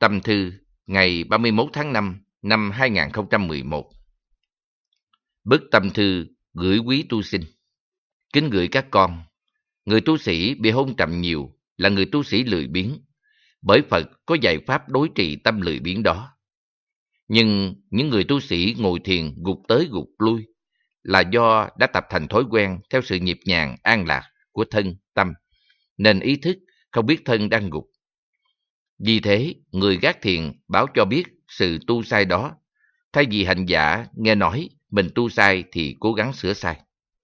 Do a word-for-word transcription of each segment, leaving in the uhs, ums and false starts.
Tâm thư ngày ba mươi mốt tháng năm năm hai nghìn không trăm mười một. Bức tâm thư gửi quý tu sinh. Kính gửi các con, người tu sĩ bị hôn trầm nhiều là người tu sĩ lười biếng, bởi Phật có dạy pháp đối trị tâm lười biếng đó. Nhưng những người tu sĩ ngồi thiền gục tới gục lui là do đã tập thành thói quen theo sự nhịp nhàng an lạc của thân, tâm, nên ý thức không biết thân đang gục. Vì thế, người gác thiền báo cho biết sự tu sai đó, thay vì hành giả nghe nói mình tu sai thì cố gắng sửa sai.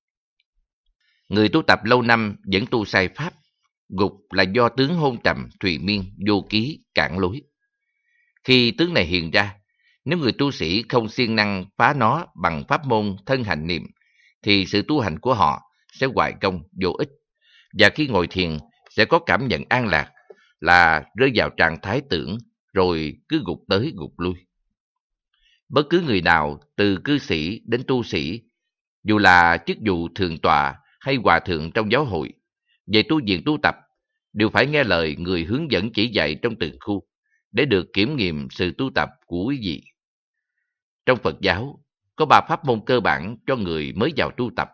Người tu tập lâu năm vẫn tu sai pháp, gục là do tướng hôn trầm, thùy miên, vô ký, cản lối. Khi tướng này hiện ra, nếu người tu sĩ không siêng năng phá nó bằng pháp môn thân hành niệm, thì sự tu hành của họ sẽ hoài công vô ích, và khi ngồi thiền sẽ có cảm nhận an lạc là rơi vào trạng thái tưởng rồi cứ gục tới gục lui. Bất cứ người nào từ cư sĩ đến tu sĩ, dù là chức vụ thượng tọa hay hòa thượng trong giáo hội, về tu viện tu tập, đều phải nghe lời người hướng dẫn chỉ dạy trong từng khu để được kiểm nghiệm sự tu tập của quý vị. Trong Phật giáo, có ba pháp môn cơ bản cho người mới vào tu tập.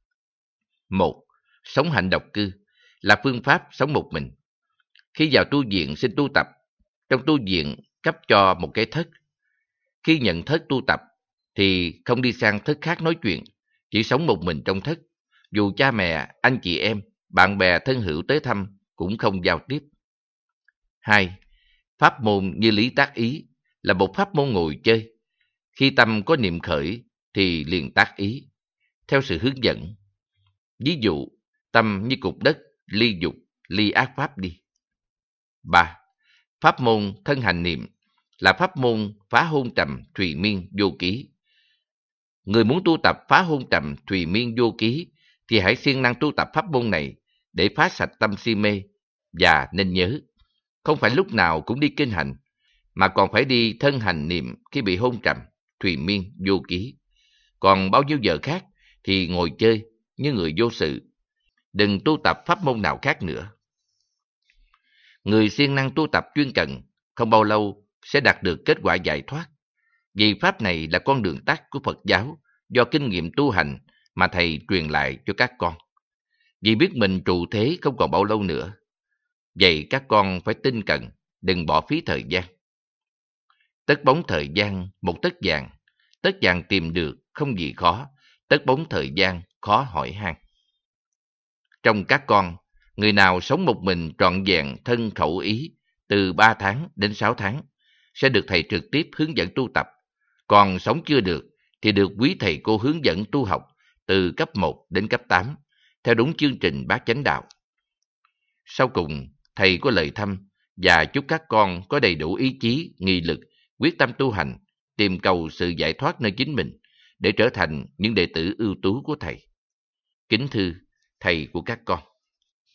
Một, sống hạnh độc cư là phương pháp sống một mình. Khi vào tu viện xin tu tập, trong tu viện cấp cho một cái thất. Khi nhận thất tu tập thì không đi sang thất khác nói chuyện, chỉ sống một mình trong thất. Dù cha mẹ, anh chị em, bạn bè thân hữu tới thăm cũng không giao tiếp. Hai, pháp môn như lý tác ý là một pháp môn ngồi chơi. Khi tâm có niệm khởi thì liền tác ý, theo sự hướng dẫn. Ví dụ, tâm như cục đất, ly dục, ly ác pháp đi. Ba, pháp môn thân hành niệm là pháp môn phá hôn trầm, thùy miên, vô ký. Người muốn tu tập phá hôn trầm, thùy miên, vô ký thì hãy siêng năng tu tập pháp môn này để phá sạch tâm si mê, và nên nhớ, không phải lúc nào cũng đi kinh hành, mà còn phải đi thân hành niệm khi bị hôn trầm, thùy miên, vô ký. Còn bao nhiêu giờ khác thì ngồi chơi như người vô sự. Đừng tu tập pháp môn nào khác nữa. Người siêng năng tu tập chuyên cần, không bao lâu sẽ đạt được kết quả giải thoát. Vì pháp này là con đường tắt của Phật giáo do kinh nghiệm tu hành mà Thầy truyền lại cho các con. Vì biết mình trụ thế không còn bao lâu nữa. Vậy các con phải tinh cần, đừng bỏ phí thời gian. Tất bóng thời gian, một tấc vàng. Tấc vàng tìm được, không gì khó. Tất bóng thời gian, khó hỏi han. Trong các con, người nào sống một mình trọn vẹn thân khẩu ý từ ba tháng đến sáu tháng sẽ được Thầy trực tiếp hướng dẫn tu tập. Còn sống chưa được thì được quý thầy cô hướng dẫn tu học từ cấp một đến cấp tám theo đúng chương trình Bát Chánh Đạo. Sau cùng, Thầy có lời thăm và chúc các con có đầy đủ ý chí, nghị lực, quyết tâm tu hành, tìm cầu sự giải thoát nơi chính mình để trở thành những đệ tử ưu tú của Thầy. Kính thưa Thầy của các con.